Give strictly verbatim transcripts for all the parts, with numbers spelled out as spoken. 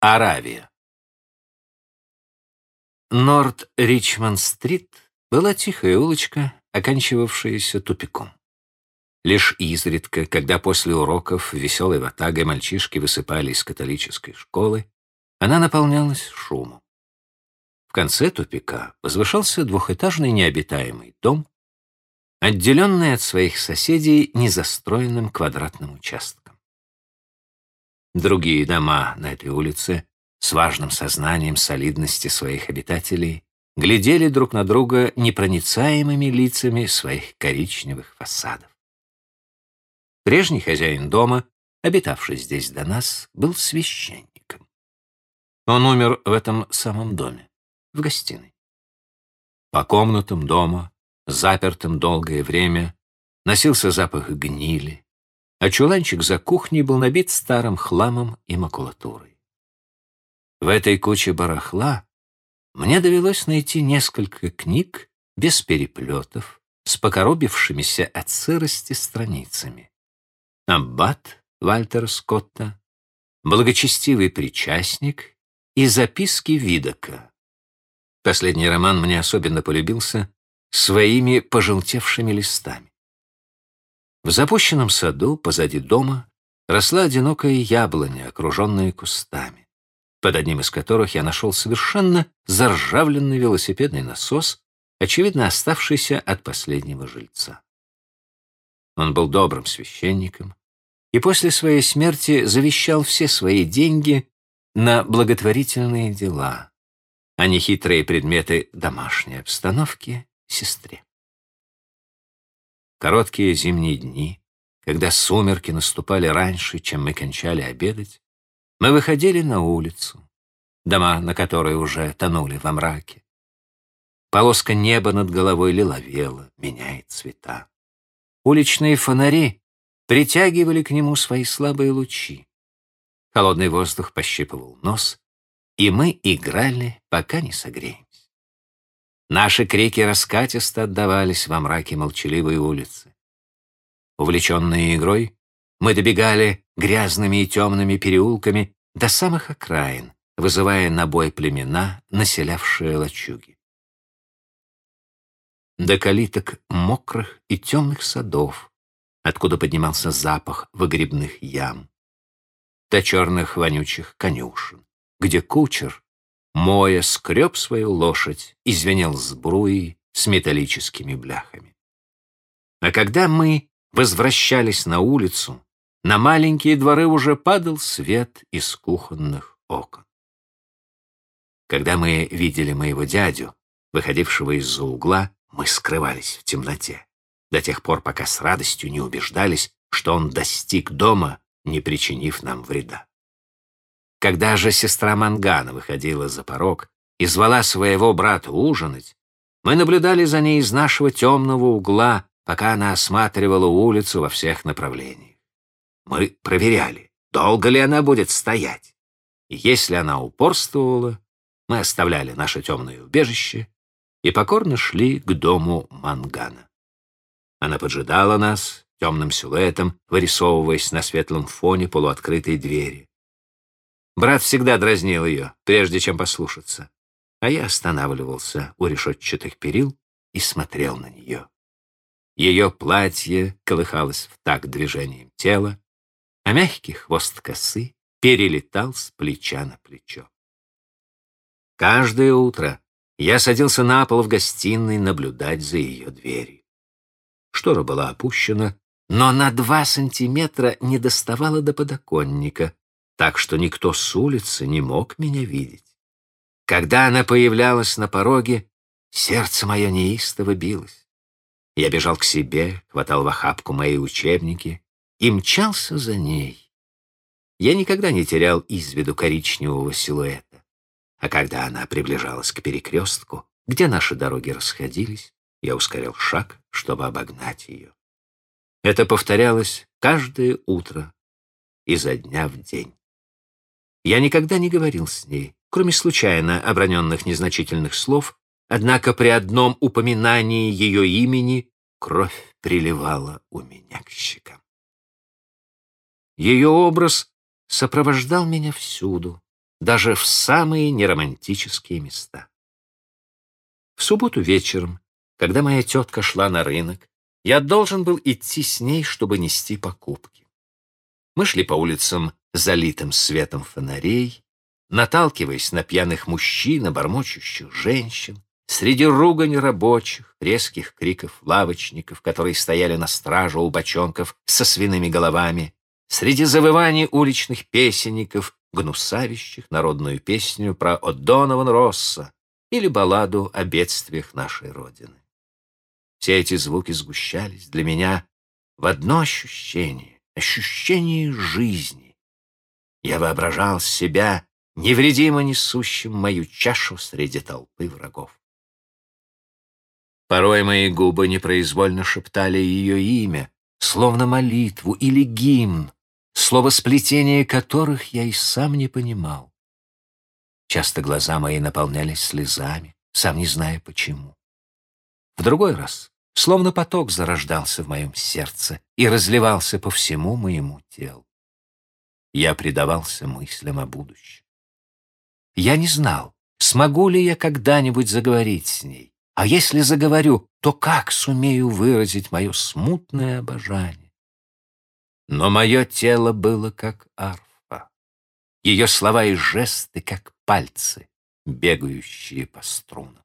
Аравия. Норт-Ричмонд-стрит была тихая улочка, оканчивавшаяся тупиком. Лишь изредка, когда после уроков веселой ватагой мальчишки высыпали из католической школы, она наполнялась шумом. В конце тупика возвышался двухэтажный необитаемый дом, отделенный от своих соседей незастроенным квадратным участком. Другие дома на этой улице с важным сознанием солидности своих обитателей глядели друг на друга непроницаемыми лицами своих коричневых фасадов. Прежний хозяин дома, обитавший здесь до нас, был священником. Он умер в этом самом доме, в гостиной. По комнатам дома, запертым долгое время, носился запах гнили, а чуланчик за кухней был набит старым хламом и макулатурой. В этой куче барахла мне довелось найти несколько книг без переплетов, с покоробившимися от сырости страницами. «Аббат» Вальтера Скотта, «Благочестивый причастник» и «Записки Видока». Последний роман мне особенно полюбился своими пожелтевшими листами. В запущенном саду позади дома росла одинокая яблоня, окруженная кустами, под одним из которых я нашел совершенно заржавленный велосипедный насос, очевидно оставшийся от последнего жильца. Он был добрым священником и после своей смерти завещал все свои деньги на благотворительные дела, а не хитрые предметы домашней обстановки сестре. Короткие зимние дни, когда сумерки наступали раньше, чем мы кончали обедать, мы выходили на улицу, дома на которой уже тонули во мраке. Полоска неба над головой лиловела, меняет цвета. Уличные фонари притягивали к нему свои слабые лучи. Холодный воздух пощипывал нос, и мы играли, пока не согреемся. Наши крики раскатисто отдавались во мраке молчаливой улицы. Увлеченные игрой, мы добегали грязными и темными переулками до самых окраин, вызывая на бой племена, населявшие лачуги. До калиток мокрых и темных садов, откуда поднимался запах выгребных ям, до черных вонючих конюшен, где кучер, моя, скреб свою лошадь и звенел сбруей с металлическими бляхами. А когда мы возвращались на улицу, на маленькие дворы уже падал свет из кухонных окон. Когда мы видели моего дядю, выходившего из-за угла, мы скрывались в темноте, до тех пор, пока с радостью не убеждались, что он достиг дома, не причинив нам вреда. Когда же сестра Мангана выходила за порог и звала своего брата ужинать, мы наблюдали за ней из нашего темного угла, пока она осматривала улицу во всех направлениях. Мы проверяли, долго ли она будет стоять. И если она упорствовала, мы оставляли наше темное убежище и покорно шли к дому Мангана. Она поджидала нас темным силуэтом, вырисовываясь на светлом фоне полуоткрытой двери. Брат всегда дразнил ее, прежде чем послушаться, а я останавливался у решетчатых перил и смотрел на нее. Ее платье колыхалось в такт движением тела, а мягкий хвост косы перелетал с плеча на плечо. Каждое утро я садился на пол в гостиной наблюдать за ее дверью. Штора была опущена, но на два сантиметра не доставала до подоконника, так что никто с улицы не мог меня видеть. Когда она появлялась на пороге, сердце мое неистово билось. Я бежал к себе, хватал в охапку мои учебники и мчался за ней. Я никогда не терял из виду коричневого силуэта, а когда она приближалась к перекрестку, где наши дороги расходились, я ускорял шаг, чтобы обогнать ее. Это повторялось каждое утро, изо дня в день. Я никогда не говорил с ней, кроме случайно оброненных незначительных слов, однако при одном упоминании ее имени кровь приливала у меня к щекам. Ее образ сопровождал меня всюду, даже в самые неромантические места. В субботу вечером, когда моя тетка шла на рынок, я должен был идти с ней, чтобы нести покупки. Мы шли по улицам, залитым светом фонарей, наталкиваясь на пьяных мужчин и бормочущих женщин, среди ругани рабочих, резких криков лавочников, которые стояли на страже у бочонков со свиными головами, среди завываний уличных песенников, гнусавящих народную песню про О'Донован Росса или балладу о бедствиях нашей Родины. Все эти звуки сгущались для меня в одно ощущение, ощущение жизни. Я воображал себя невредимо несущим мою чашу среди толпы врагов. Порой мои губы непроизвольно шептали ее имя, словно молитву или гимн, словосплетения которых я и сам не понимал. Часто глаза мои наполнялись слезами, сам не зная почему. В другой раз словно поток зарождался в моем сердце и разливался по всему моему телу. Я предавался мыслям о будущем. Я не знал, смогу ли я когда-нибудь заговорить с ней, а если заговорю, то как сумею выразить мое смутное обожание? Но мое тело было как арфа, ее слова и жесты как пальцы, бегающие по струнам.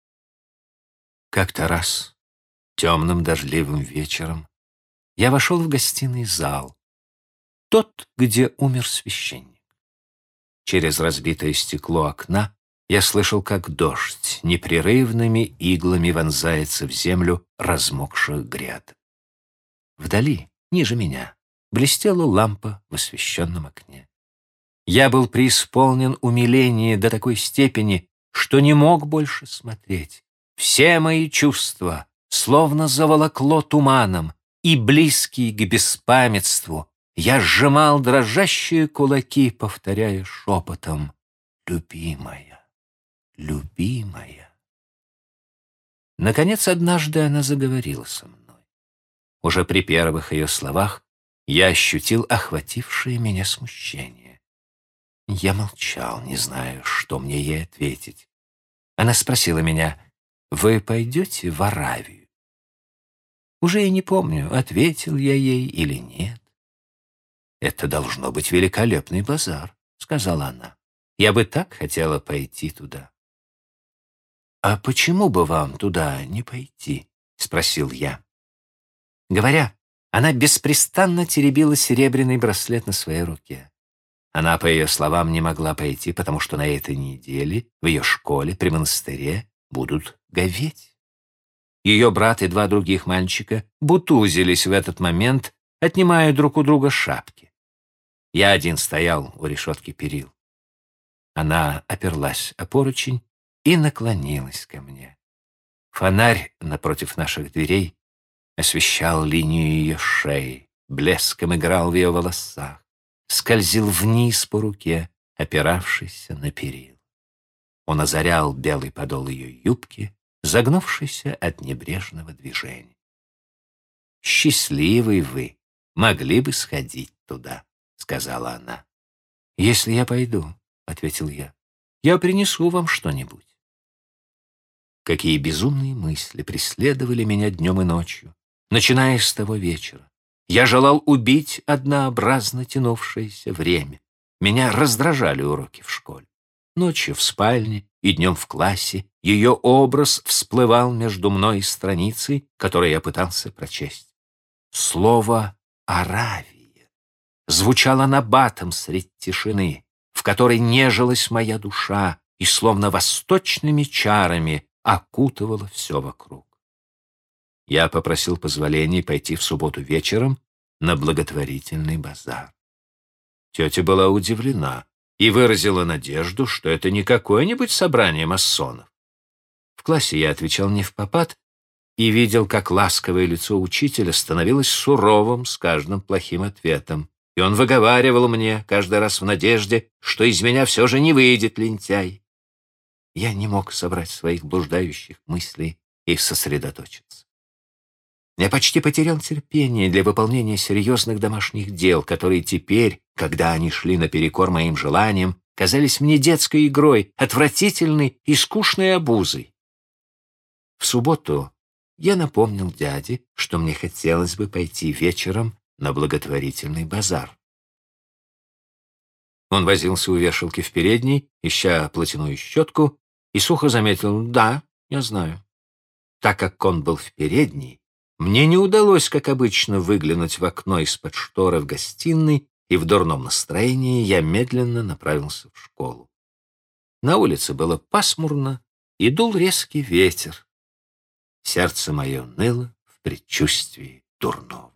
Как-то раз, темным дождливым вечером, я вошел в гостиный зал, тот, где умер священник. Через разбитое стекло окна я слышал, как дождь непрерывными иглами вонзается в землю размокших гряд. Вдали, ниже меня, блестела лампа в освещенном окне. Я был преисполнен умиления до такой степени, что не мог больше смотреть. Все мои чувства словно заволокло туманом, и, близкий к беспамятству, я сжимал дрожащие кулаки, повторяя шепотом: «Любимая, любимая». Наконец, однажды она заговорила со мной. Уже при первых ее словах я ощутил охватившее меня смущение. Я молчал, не зная, что мне ей ответить. Она спросила меня: «Вы пойдете в Аравию?» Уже и не помню, ответил я ей или нет. «Это должно быть великолепный базар», — сказала она. «Я бы так хотела пойти туда». «А почему бы вам туда не пойти?» — спросил я. Говоря, она беспрестанно теребила серебряный браслет на своей руке. Она, по ее словам, не могла пойти, потому что на этой неделе в ее школе при монастыре будут говеть. Ее брат и два других мальчика бутузились в этот момент, отнимая друг у друга шапки. Я один стоял у решетки перил. Она оперлась о поручень и наклонилась ко мне. Фонарь напротив наших дверей освещал линию ее шеи, блеском играл в ее волосах, скользил вниз по руке, опиравшейся на перил. Он озарял белый подол ее юбки, загнувшийся от небрежного движения. «Счастливый вы, могли бы сходить туда», — сказала она. «Если я пойду», — ответил я, — «я принесу вам что-нибудь». Какие безумные мысли преследовали меня днем и ночью, начиная с того вечера. Я желал убить однообразно тянувшееся время. Меня раздражали уроки в школе. Ночью в спальне и днем в классе ее образ всплывал между мной и страницей, которую я пытался прочесть. Слово «Аравия» звучало набатом средь тишины, в которой нежилась моя душа и словно восточными чарами окутывала все вокруг. Я попросил позволения пойти в субботу вечером на благотворительный базар. Тетя была удивлена и выразила надежду, что это не какое-нибудь собрание масонов. В классе я отвечал невпопад и видел, как ласковое лицо учителя становилось суровым с каждым плохим ответом, и он выговаривал мне каждый раз в надежде, что из меня все же не выйдет лентяй. Я не мог собрать своих блуждающих мыслей и сосредоточиться. Я почти потерял терпение для выполнения серьезных домашних дел, которые теперь, когда они шли наперекор моим желаниям, казались мне детской игрой, отвратительной и скучной обузой. В субботу я напомнил дяде, что мне хотелось бы пойти вечером на благотворительный базар. Он возился у вешалки в передней, ища платяную щетку, и сухо заметил: «Да, я знаю». Так как он был в передней, мне не удалось, как обычно, выглянуть в окно из-под шторы в гостиной, и в дурном настроении я медленно направился в школу. На улице было пасмурно, и дул резкий ветер. Сердце мое ныло в предчувствии дурного.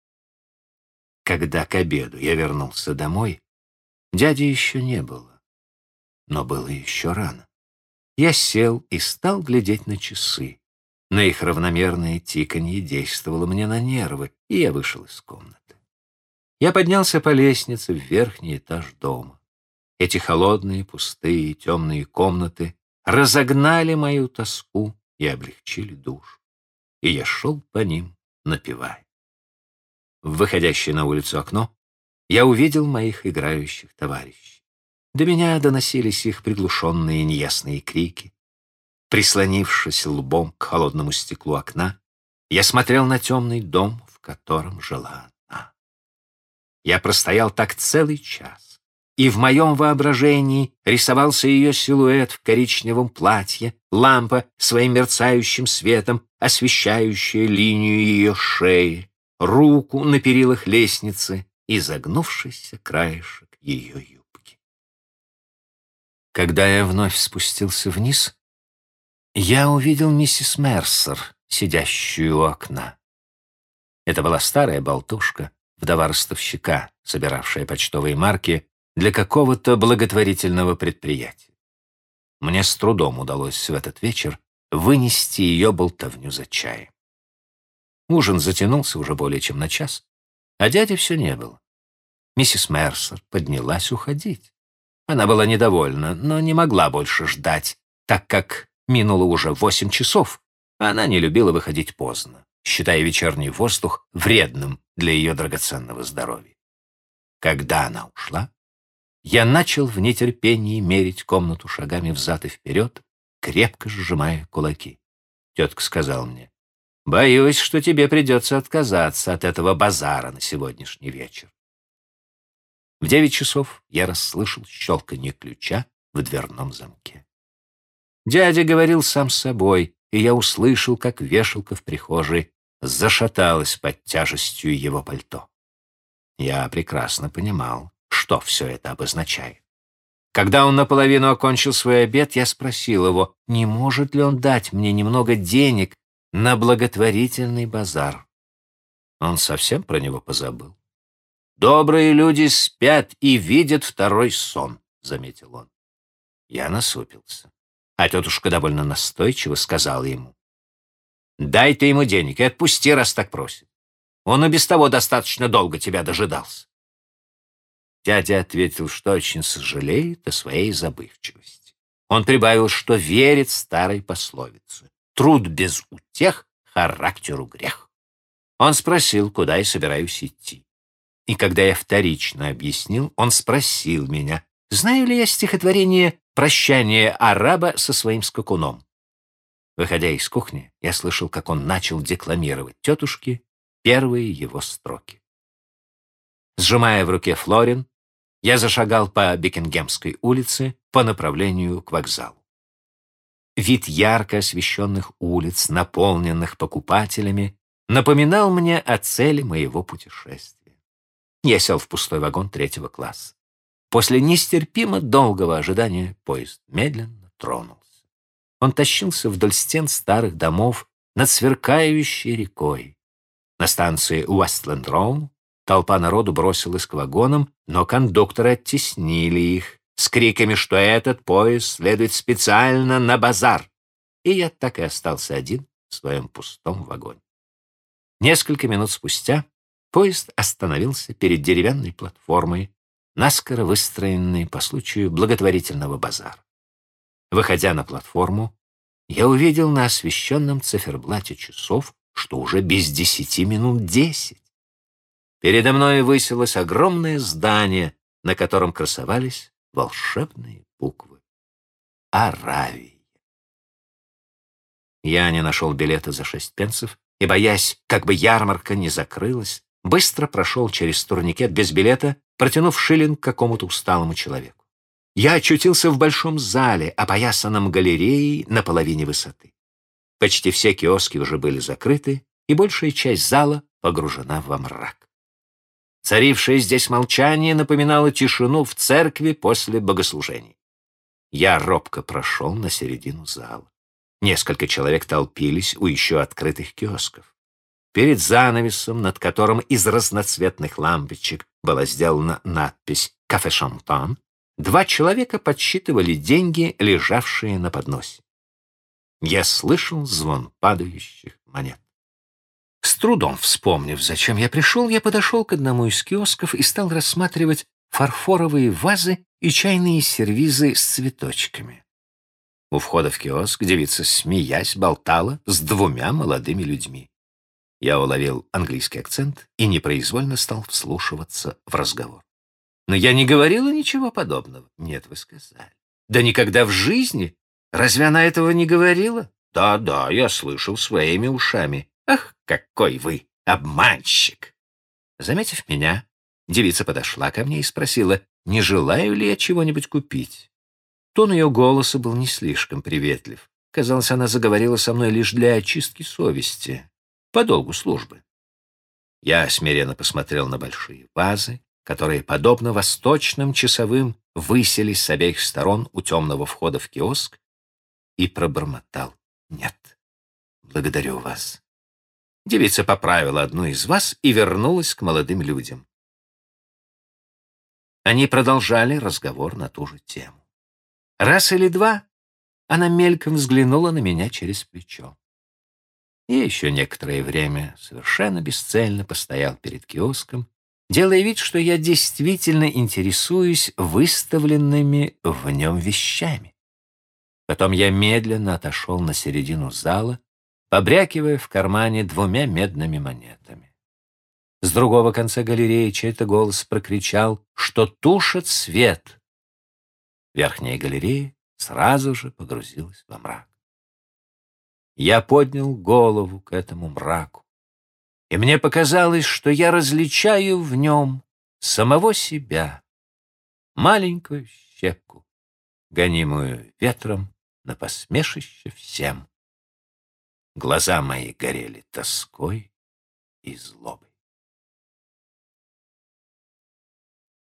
Когда к обеду я вернулся домой, дяди еще не было, но было еще рано. Я сел и стал глядеть на часы, но их равномерное тиканье действовало мне на нервы, и я вышел из комнаты. Я поднялся по лестнице в верхний этаж дома. Эти холодные, пустые, темные комнаты разогнали мою тоску и облегчили душу, и я шел по ним, напевая. В выходящее на улицу окно я увидел моих играющих товарищей. До меня доносились их приглушенные неясные крики. Прислонившись лбом к холодному стеклу окна, я смотрел на темный дом, в котором жила она. Я простоял так целый час, и в моем воображении рисовался ее силуэт в коричневом платье, лампа своим мерцающим светом, освещающая линию ее шеи, руку на перилах лестницы и загнувшийся краешек ее юбки. Когда я вновь спустился вниз, я увидел миссис Мерсер, сидящую у окна. Это была старая болтушка, вдова ростовщика, собиравшая почтовые марки для какого-то благотворительного предприятия. Мне с трудом удалось в этот вечер вынести ее болтовню за чаем. Ужин затянулся уже более чем на час, а дяди все не было. Миссис Мерсер поднялась уходить. Она была недовольна, но не могла больше ждать, так как минуло уже восемь часов, а она не любила выходить поздно, считая вечерний воздух вредным для ее драгоценного здоровья. Когда она ушла, я начал в нетерпении мерить комнату шагами взад и вперед, крепко сжимая кулаки. Тетка сказала мне: «Боюсь, что тебе придется отказаться от этого базара на сегодняшний вечер». В девять часов я расслышал щелканье ключа в дверном замке. Дядя говорил сам с собой, и я услышал, как вешалка в прихожей зашаталась под тяжестью его пальто. Я прекрасно понимал, что все это обозначает. Когда он наполовину окончил свой обед, я спросил его, не может ли он дать мне немного денег на благотворительный базар. Он совсем про него позабыл. «Добрые люди спят и видят второй сон», — заметил он. Я насупился, а тетушка довольно настойчиво сказала ему: «Дай ты ему денег и отпусти, раз так просит. Он и без того достаточно долго тебя дожидался». Дядя ответил, что очень сожалеет о своей забывчивости. Он прибавил, что верит старой пословице: «Труд без утех, характеру грех». Он спросил, куда я собираюсь идти. И когда я вторично объяснил, он спросил меня, знаю ли я стихотворение «Прощание араба со своим скакуном». Выходя из кухни, я слышал, как он начал декламировать тетушке первые его строки. Сжимая в руке флорин, я зашагал по Бекингемской улице по направлению к вокзалу. Вид ярко освещенных улиц, наполненных покупателями, напоминал мне о цели моего путешествия. Я сел в пустой вагон третьего класса. После нестерпимо долгого ожидания поезд медленно тронулся. Он тащился вдоль стен старых домов над сверкающей рекой. На станции Уэстленд-Роу толпа народу бросилась к вагонам, но кондукторы оттеснили их с криками, что этот поезд следует специально на базар. И я так и остался один в своем пустом вагоне. Несколько минут спустя поезд остановился перед деревянной платформой, наскоро выстроенной по случаю благотворительного базара. Выходя на платформу, я увидел на освещенном циферблате часов, что уже без десяти минут десять. Передо мной высилось огромное здание, на котором красовались волшебные буквы «Аравия». Я не нашел билета за шесть пенсов и, боясь, как бы ярмарка не закрылась, быстро прошел через турникет без билета, протянув шиллинг какому-то усталому человеку. Я очутился в большом зале, опоясанном галереей на половине высоты. Почти все киоски уже были закрыты, и большая часть зала погружена во мрак. Царившее здесь молчание напоминало тишину в церкви после богослужений. Я робко прошел на середину зала. Несколько человек толпились у еще открытых киосков. Перед занавесом, над которым из разноцветных лампочек была сделана надпись «Кафе Шантан», два человека подсчитывали деньги, лежавшие на подносе. Я слышал звон падающих монет. С трудом вспомнив, зачем я пришел, я подошел к одному из киосков и стал рассматривать фарфоровые вазы и чайные сервизы с цветочками. У входа в киоск девица, смеясь, болтала с двумя молодыми людьми. Я уловил английский акцент и непроизвольно стал вслушиваться в разговор. Но я не говорила ничего подобного. Нет, вы сказали. Да никогда в жизни. Разве она этого не говорила? Да-да, я слышал своими ушами. Ах, какой вы обманщик! Заметив меня, девица подошла ко мне и спросила, не желаю ли я чего-нибудь купить. Тон ее голоса был не слишком приветлив. Казалось, она заговорила со мной лишь для очистки совести, по долгу службы. Я смиренно посмотрел на большие вазы, которые, подобно восточным часовым, высились с обеих сторон у темного входа в киоск, и пробормотал: «Нет, благодарю вас». Девица поправила одну из ваз и вернулась к молодым людям. Они продолжали разговор на ту же тему. Раз или два она мельком взглянула на меня через плечо. Я еще некоторое время совершенно бесцельно постоял перед киоском, делая вид, что я действительно интересуюсь выставленными в нем вещами. Потом я медленно отошел на середину зала, побрякивая в кармане двумя медными монетами. С другого конца галереи чей-то голос прокричал, что тушит свет. Верхняя галерея сразу же погрузилась во мрак. Я поднял голову к этому мраку, и мне показалось, что я различаю в нем самого себя, маленькую щепку, гонимую ветром на посмешище всем. Глаза мои горели тоской и злобой.